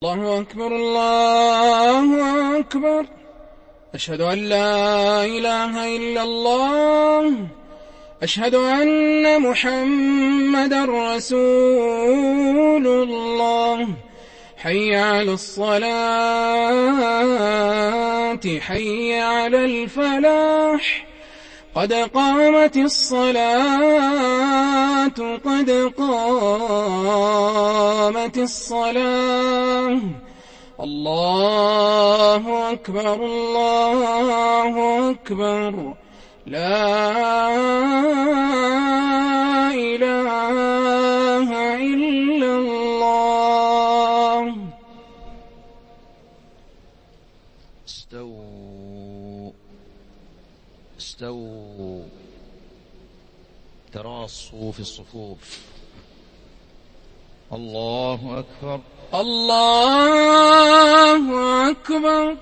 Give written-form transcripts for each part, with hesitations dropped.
الله أكبر الله أكبر. أشهد أن لا إله إلا الله. أشهد أن محمدا رسول الله. حي على الصلاة حي على الفلاح. قد قامت الصلاة قد قامت الصلاة. الله أكبر الله أكبر. لا إله إلا الله. استووا تراصوا في الصفوف. الله أكبر الله أكبر.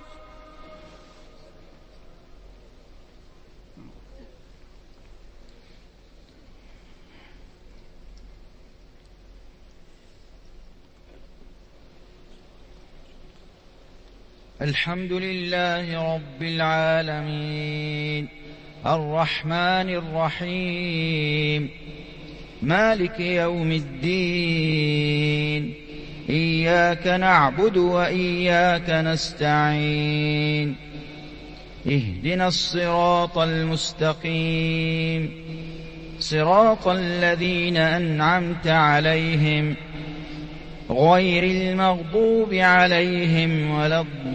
الحمد لله رب العالمين الرحمن الرحيم مالك يوم الدين. إياك نعبد وإياك نستعين. اهدنا الصراط المستقيم صراط الذين أنعمت عليهم غير المغضوب عليهم ولا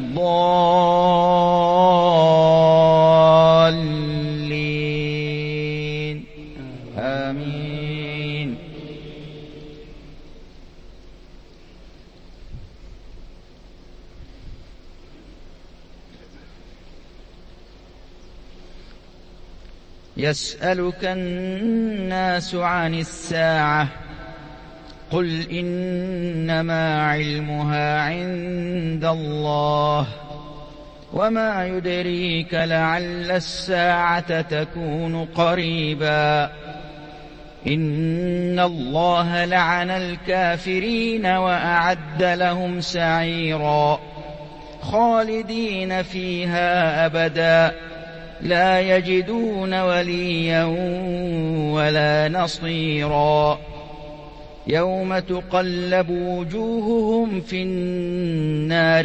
الضالين. آمين. يسألك الناس عن الساعة قل إنما علمها عند الله وما يدريك لعل الساعة تكون قريبا. إن الله لعن الكافرين وأعد لهم سعيرا خالدين فيها أبدا لا يجدون وليا ولا نصيرا. يوم تقلب وجوههم في النار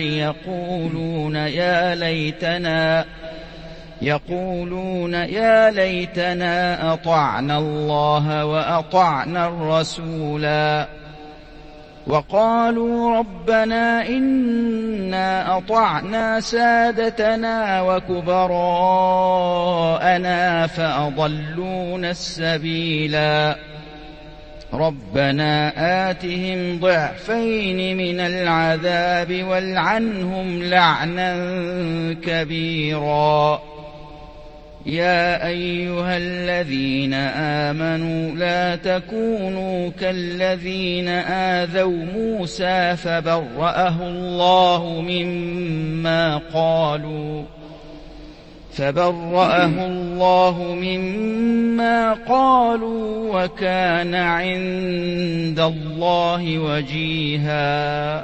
يقولون يا ليتنا أطعنا الله وأطعنا الرسولا. وقالوا ربنا إنا أطعنا سادتنا وكبراءنا فأضلونا السبيلا. ربنا آتهم ضعفين من العذاب والعنهم لعنا كبيرا. يا أيها الذين آمنوا لا تكونوا كالذين آذوا موسى فبرأه الله مما قالوا وكان عند الله وجيها.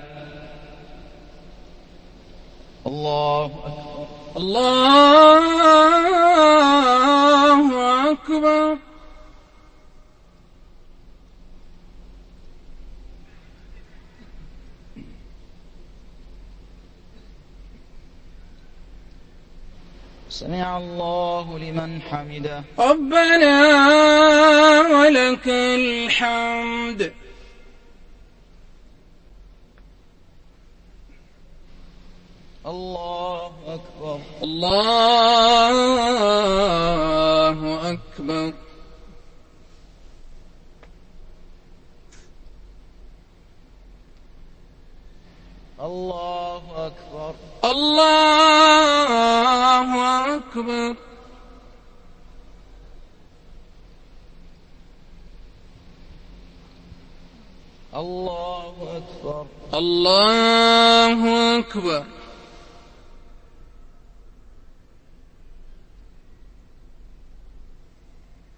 الله أكبر الله أكبر. سمع الله لمن حمده. ربنا ولك الحمد. الله أكبر الله أكبر. الله أكبر الله أكبر. الله أكبر الله أكبر.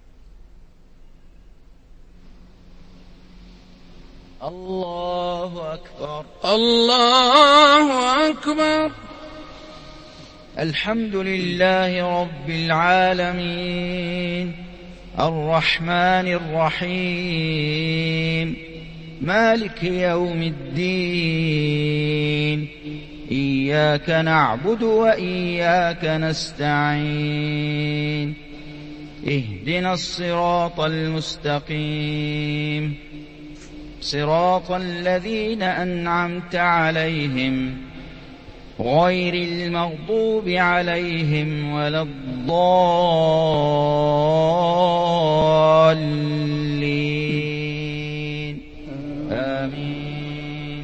الله أكبر. الله أكبر. الحمد لله رب العالمين الرحمن الرحيم مالك يوم الدين إياك نعبد وإياك نستعين اهدنا الصراط المستقيم صراط الذين أنعمت عليهم غير المغضوب عليهم ولا الضالين آمين.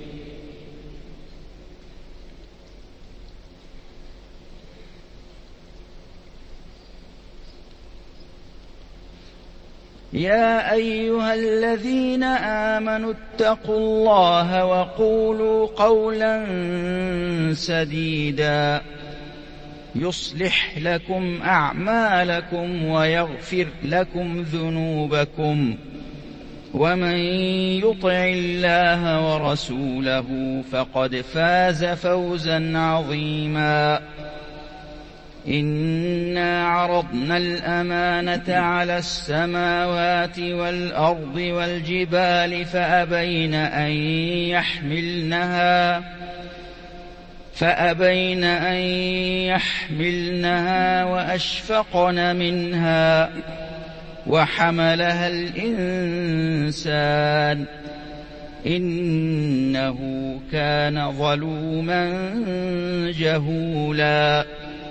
يا أيها الذين آمنوا اتقوا الله وقولوا قولا سديدا يصلح لكم أعمالكم ويغفر لكم ذنوبكم ومن يطع الله ورسوله فقد فاز فوزا عظيما. إنا عرضنا الأمانة على السماوات والأرض والجبال فأبين أن يحملنها وأشفقن منها وحملها الإنسان إنه كان ظلوما جهولا.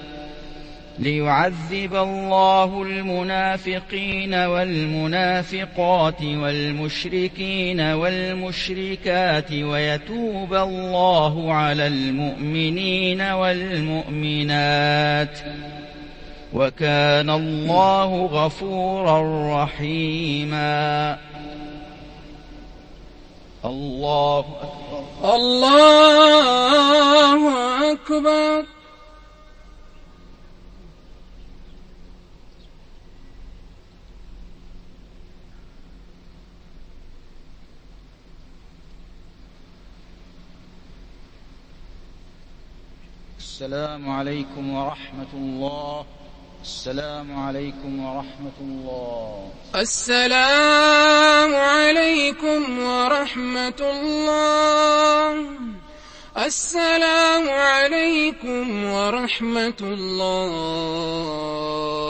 ليعذب الله المنافقين والمنافقات والمشركين والمشركات ويتوب الله على المؤمنين والمؤمنات وكان الله غفورا رحيما. الله أكبر. الله أكبر. السلام عليكم ورحمة الله. السلام عليكم ورحمة الله. السلام عليكم ورحمة الله. السلام عليكم ورحمة الله.